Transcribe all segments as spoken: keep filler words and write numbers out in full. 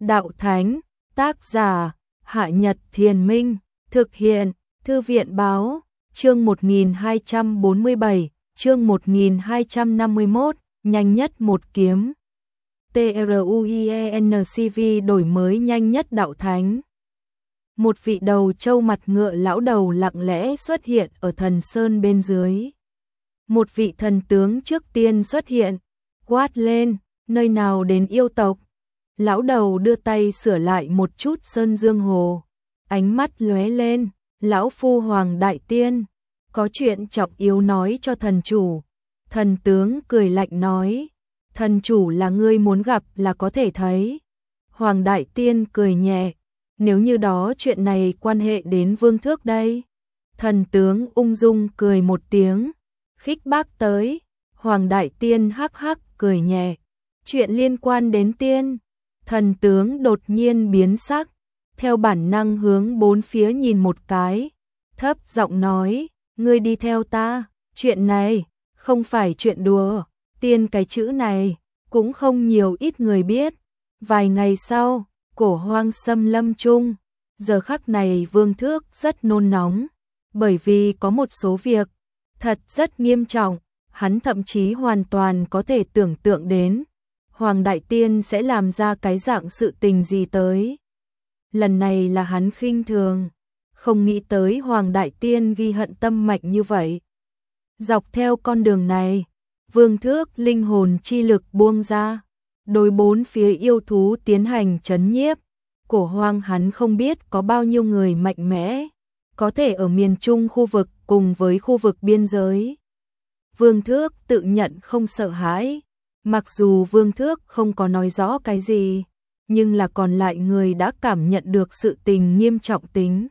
đạo thánh, tác giả, Hạ Nhật Thiền Minh, thực hiện, Thư viện báo, chương một nghìn hai trăm bốn mươi bảy, chương một nghìn hai trăm năm mươi mốt, nhanh nhất một kiếm. TRUIENCV đổi mới nhanh nhất đạo thánh. Một vị đầu trâu mặt ngựa lão đầu lặng lẽ xuất hiện ở thần sơn bên dưới. Một vị thần tướng trước tiên xuất hiện, quát lên, nơi nào đến yêu tộc. Lão đầu đưa tay sửa lại một chút sơn dương hồ, ánh mắt lóe lên, lão phu hoàng đại tiên, có chuyện trọng yếu nói cho thần chủ. Thần tướng cười lạnh nói, thần chủ là ngươi muốn gặp là có thể thấy. Hoàng đại tiên cười nhẹ, nếu như đó chuyện này quan hệ đến vương thước đây. Thần tướng ung dung cười một tiếng, khích bác tới. Hoàng đại tiên hắc hắc cười nhẹ, chuyện liên quan đến tiên. Thần tướng đột nhiên biến sắc, theo bản năng hướng bốn phía nhìn một cái, thấp giọng nói, ngươi đi theo ta, chuyện này không phải chuyện đùa, tiên cái chữ này cũng không nhiều ít người biết. Vài ngày sau, cổ hoang xâm lâm chung, giờ khắc này vương thước rất nôn nóng, bởi vì có một số việc thật rất nghiêm trọng, hắn thậm chí hoàn toàn có thể tưởng tượng đến Hoàng đại tiên sẽ làm ra cái dạng sự tình gì tới. Lần này là hắn khinh thường, không nghĩ tới Hoàng đại tiên ghi hận tâm mạnh như vậy. Dọc theo con đường này, vương thước linh hồn chi lực buông ra, đối bốn phía yêu thú tiến hành trấn nhiếp. Cổ hoang hắn không biết có bao nhiêu người mạnh mẽ, có thể ở miền Trung khu vực cùng với khu vực biên giới. Vương thước tự nhận không sợ hãi, mặc dù vương thước không có nói rõ cái gì, nhưng là còn lại người đã cảm nhận được sự tình nghiêm trọng tính.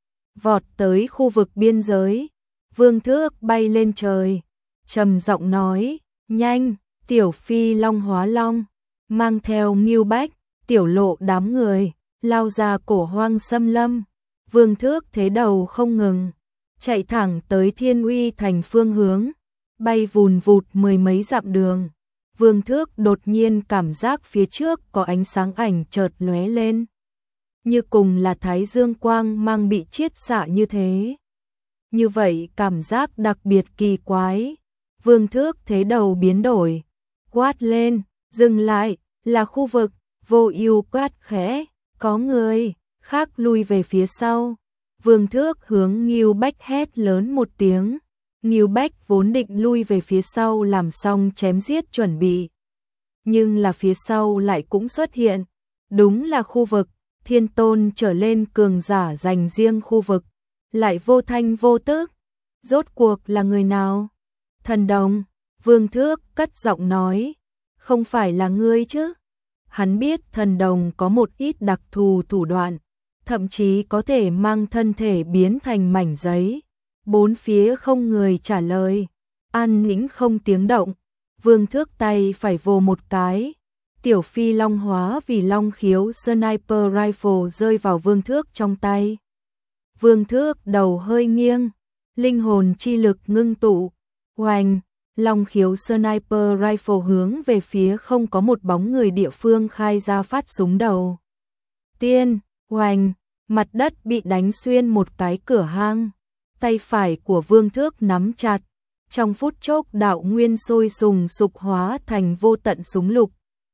Vọt tới khu vực biên giới, vương thước bay lên trời, trầm giọng nói, nhanh, tiểu phi long hóa long, mang theo Ngưu Bách, tiểu lộ đám người, lao ra cổ hoang xâm lâm. Vương thước thế đầu không ngừng, chạy thẳng tới Thiên Uy thành phương hướng, bay vùn vụt mười mấy dặm đường. Vương thước đột nhiên cảm giác phía trước có ánh sáng ảnh chợt lóe lên, như cùng là thái dương quang mang bị chiết xạ như thế. Như vậy cảm giác đặc biệt kỳ quái. Vương thước thế đầu biến đổi, quát lên, dừng lại, là khu vực. Vô Ưu quát khẽ, có người khác lui về phía sau. Vương thước hướng Ngưu Bách hét lớn một tiếng. Ngưu Bách vốn định lui về phía sau làm xong chém giết chuẩn bị, nhưng là phía sau lại cũng xuất hiện, đúng là khu vực thiên tôn trở lên cường giả dành riêng khu vực, lại vô thanh vô tức. Rốt cuộc là người nào? Thần đồng. Vương thước cất giọng nói, không phải là ngươi chứ? Hắn biết thần đồng có một ít đặc thù thủ đoạn, thậm chí có thể mang thân thể biến thành mảnh giấy. Bốn phía không người trả lời, an nĩnh không tiếng động. Vương thước tay phải vồ một cái, tiểu phi long hóa vì long khiếu sniper rifle rơi vào vương thước trong tay. Vương thước đầu hơi nghiêng, linh hồn chi lực ngưng tụ, oanh, long khiếu sniper rifle hướng về phía không có một bóng người địa phương khai ra phát súng đầu tiên, oanh, mặt đất bị đánh xuyên một cái cửa hang. Tay phải của vương thước nắm chặt, trong phút chốc đạo nguyên sôi sùng sục hóa thành vô tận súng lục,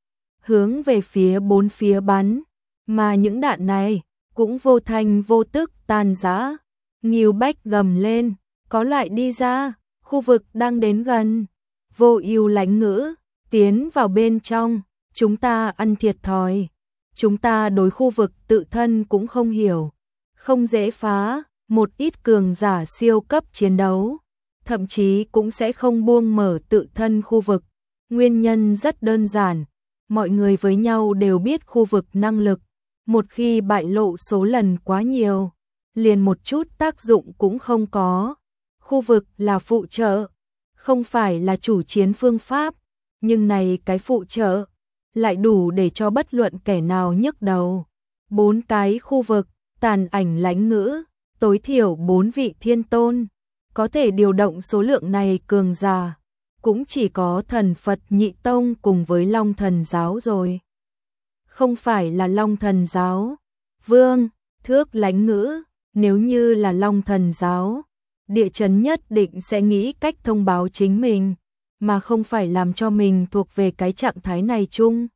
hướng về phía bốn phía bắn, mà những đạn này cũng vô thanh vô tức tan rã. Ngưu Bách gầm lên, có lại đi ra, khu vực đang đến gần. Vô Ưu lãnh ngữ, tiến vào bên trong, chúng ta ăn thiệt thòi, chúng ta đối khu vực tự thân cũng không hiểu, không dễ phá. Một ít cường giả siêu cấp chiến đấu, thậm chí cũng sẽ không buông mở tự thân khu vực. Nguyên nhân rất đơn giản, mọi người với nhau đều biết khu vực năng lực, một khi bại lộ số lần quá nhiều, liền một chút tác dụng cũng không có. Khu vực là phụ trợ, không phải là chủ chiến phương pháp, nhưng này cái phụ trợ lại đủ để cho bất luận kẻ nào nhức đầu. Bốn cái khu vực, tàn ảnh lãnh ngữ, tối thiểu bốn vị thiên tôn, có thể điều động số lượng này cường giả, cũng chỉ có thần Phật Nhị Tông cùng với Long Thần giáo rồi. không phải là Long Thần giáo. Vương Thước lánh ngữ, nếu như là Long Thần giáo, địa chấn nhất định sẽ nghĩ cách thông báo chính mình, mà không phải làm cho mình thuộc về cái trạng thái này chung.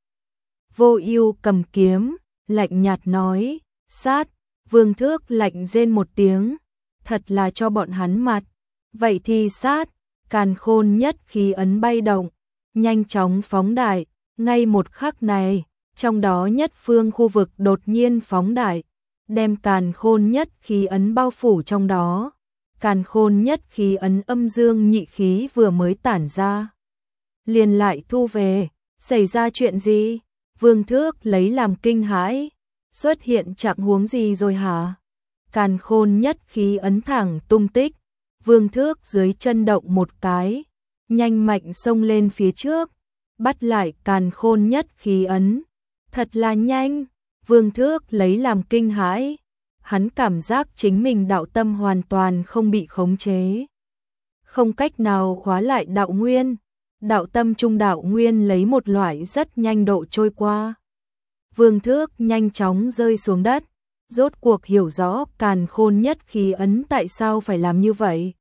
Vô Ưu cầm kiếm, lạnh nhạt nói, sát. Vương Thước lạnh rên một tiếng, thật là cho bọn hắn mặt. Vậy thì sát. Càn Khôn nhất khí ấn bay động, nhanh chóng phóng đại, ngay một khắc này, trong đó nhất phương khu vực đột nhiên phóng đại, đem Càn Khôn nhất khí ấn bao phủ trong đó. Càn Khôn nhất khí ấn âm dương nhị khí vừa mới tản ra, liền lại thu về. Xảy ra chuyện gì? Vương Thước lấy làm kinh hãi, xuất hiện trạng huống gì rồi hả? Càn Khôn nhất khí ấn thẳng tung tích, Vương Thước dưới chân động một cái, nhanh mạnh xông lên phía trước, bắt lại Càn Khôn nhất khí ấn. Thật là nhanh, Vương Thước lấy làm kinh hãi, hắn cảm giác chính mình đạo tâm hoàn toàn không bị khống chế, không cách nào khóa lại đạo nguyên. Đạo tâm trung đạo nguyên lấy một loại rất nhanh độ trôi qua. Vương Thước nhanh chóng rơi xuống đất, rốt cuộc hiểu rõ Càn Khôn nhất khí ấn tại sao phải làm như vậy.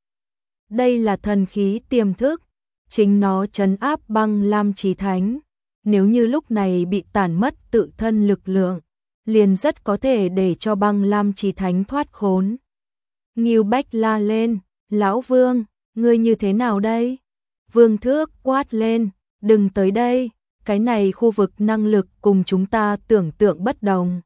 Đây là thần khí tiềm thức, chính nó trấn áp Băng Lam Chí Thánh. Nếu như lúc này bị tản mất tự thân lực lượng, liền rất có thể để cho Băng Lam Chí Thánh thoát khốn. Ngưu Bách la lên, Lão Vương, ngươi như thế nào đây? Vương Thước quát lên, đừng tới đây, cái này khu vực năng lực cùng chúng ta tưởng tượng bất đồng.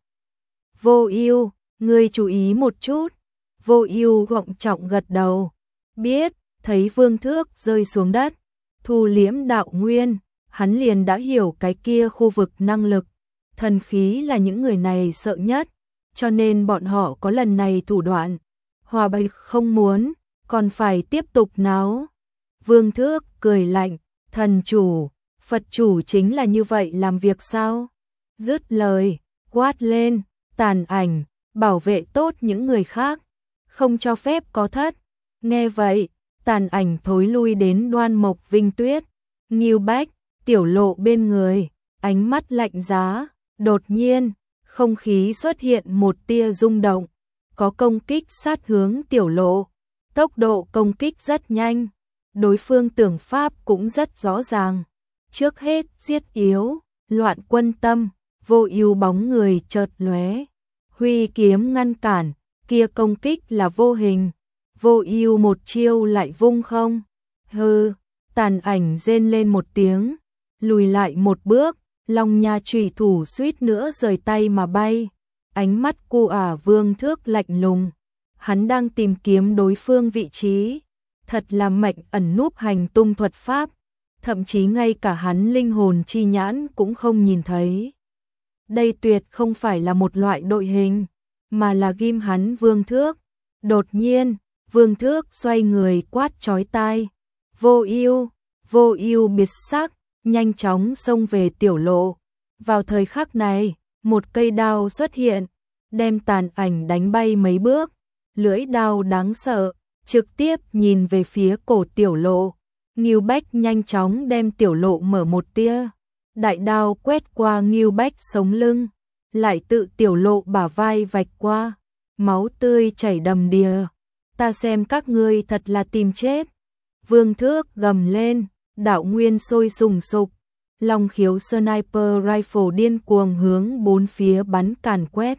Vô Ưu, ngươi chú ý một chút. Vô Ưu gọng trọng gật đầu, biết. Thấy Vương Thước rơi xuống đất, thu liễm đạo nguyên, hắn liền đã hiểu cái kia khu vực năng lực. Thần khí là những người này sợ nhất, cho nên bọn họ có lần này thủ đoạn. Hòa Bạch không muốn, còn phải tiếp tục náo. Vương Thước cười lạnh, thần chủ, Phật chủ chính là như vậy làm việc sao? Dứt lời, quát lên, tàn ảnh, bảo vệ tốt những người khác, không cho phép có thất. Nghe vậy, tàn ảnh thối lui đến Đoan Mộc Vinh Tuyết, Ngưu Bách, Tiểu Lộ bên người, ánh mắt lạnh giá. Đột nhiên, không khí xuất hiện một tia rung động, có công kích sát hướng Tiểu Lộ. Tốc độ công kích rất nhanh, đối phương tưởng pháp cũng rất rõ ràng. Trước hết giết yếu, loạn quân tâm. Vô Ưu bóng người chợt lóe, huy kiếm ngăn cản, kia công kích là vô hình. Vô Ưu một chiêu lại vung không. Hừ, tàn ảnh rên lên một tiếng, lùi lại một bước, Long Nha chủy thủ suýt nữa rời tay mà bay. Ánh mắt cu ả Vương Thước lạnh lùng, hắn đang tìm kiếm đối phương vị trí, thật là mệnh ẩn núp hành tung thuật pháp, thậm chí ngay cả hắn linh hồn chi nhãn cũng không nhìn thấy. Đây tuyệt không phải là một loại đội hình, mà là ghim hắn Vương Thước. Đột nhiên, Vương Thước xoay người quát chói tai, Vô Ưu, Vô Ưu biệt sắc, nhanh chóng xông về Tiểu Lộ. Vào thời khắc này, một cây đao xuất hiện, đem tàn ảnh đánh bay mấy bước, lưỡi đao đáng sợ, trực tiếp nhìn về phía cổ Tiểu Lộ. Ngưu Bách nhanh chóng đem Tiểu Lộ mở một tia, đại đao quét qua Ngưu Bách sống lưng, lại tự Tiểu Lộ bả vai vạch qua, máu tươi chảy đầm đìa. Ta xem các ngươi thật là tìm chết. Vương Thước gầm lên, đạo nguyên sôi sùng sục, Long Khiếu Sniper Rifle điên cuồng hướng bốn phía bắn càn quét.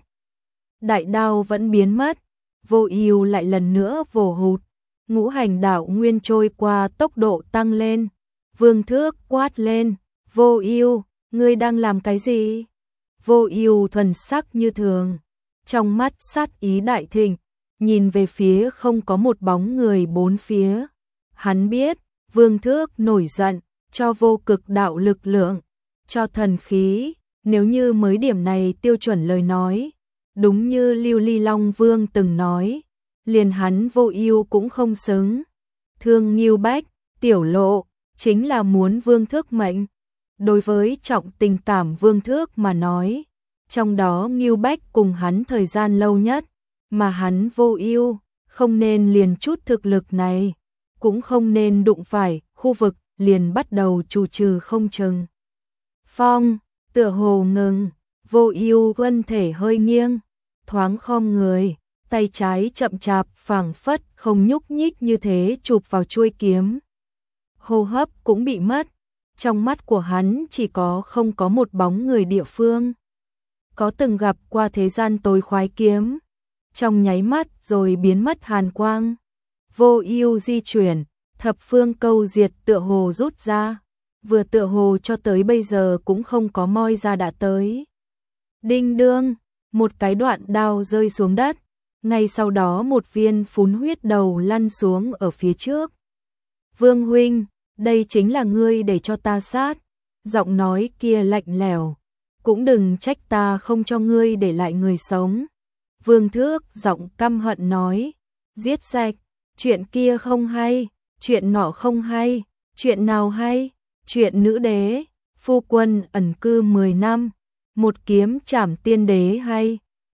Đại đao vẫn biến mất, Vô Ưu lại lần nữa vồ hụt, ngũ hành đạo nguyên trôi qua tốc độ tăng lên. Vương Thước quát lên, Vô Ưu, ngươi đang làm cái gì? Vô Ưu thuần sắc như thường, trong mắt sát ý đại thịnh, nhìn về phía không có một bóng người bốn phía. Hắn biết, Vương Thước nổi giận, cho vô cực đạo lực lượng, cho thần khí, nếu như mới điểm này tiêu chuẩn lời nói, đúng như Lưu Ly Long Vương từng nói, liền hắn Vô Ưu cũng không xứng. Thương Ngưu Bách, Tiểu Lộ, chính là muốn Vương Thước mệnh. Đối với trọng tình cảm Vương Thước mà nói, trong đó Ngưu Bách cùng hắn thời gian lâu nhất, mà hắn Vô Ưu không nên liền chút thực lực này, cũng không nên đụng phải, khu vực liền bắt đầu trù trừ không chừng. Phong, tựa hồ ngừng, Vô Ưu thân thể hơi nghiêng, thoáng khom người, tay trái chậm chạp phảng phất không nhúc nhích như thế chụp vào chuôi kiếm. Hô hấp cũng bị mất, trong mắt của hắn chỉ có không có một bóng người địa phương. Có từng gặp qua thế gian tối khoái kiếm, trong nháy mắt rồi biến mất hàn quang. Vô Ưu di chuyển, thập phương câu diệt tựa hồ rút ra, vừa tựa hồ cho tới bây giờ cũng không có moi ra đã tới. Đinh đương, một cái đoạn đao rơi xuống đất, ngay sau đó một viên phún huyết đầu lăn xuống ở phía trước. Vương huynh, đây chính là ngươi để cho ta sát. Giọng nói kia lạnh lẽo, cũng đừng trách ta không cho ngươi để lại người sống. Vương Thước giọng căm hận nói, giết sạch, chuyện kia không hay, chuyện nọ không hay, chuyện nào hay, chuyện nữ đế, phu quân ẩn cư mười năm, một kiếm trảm tiên đế hay.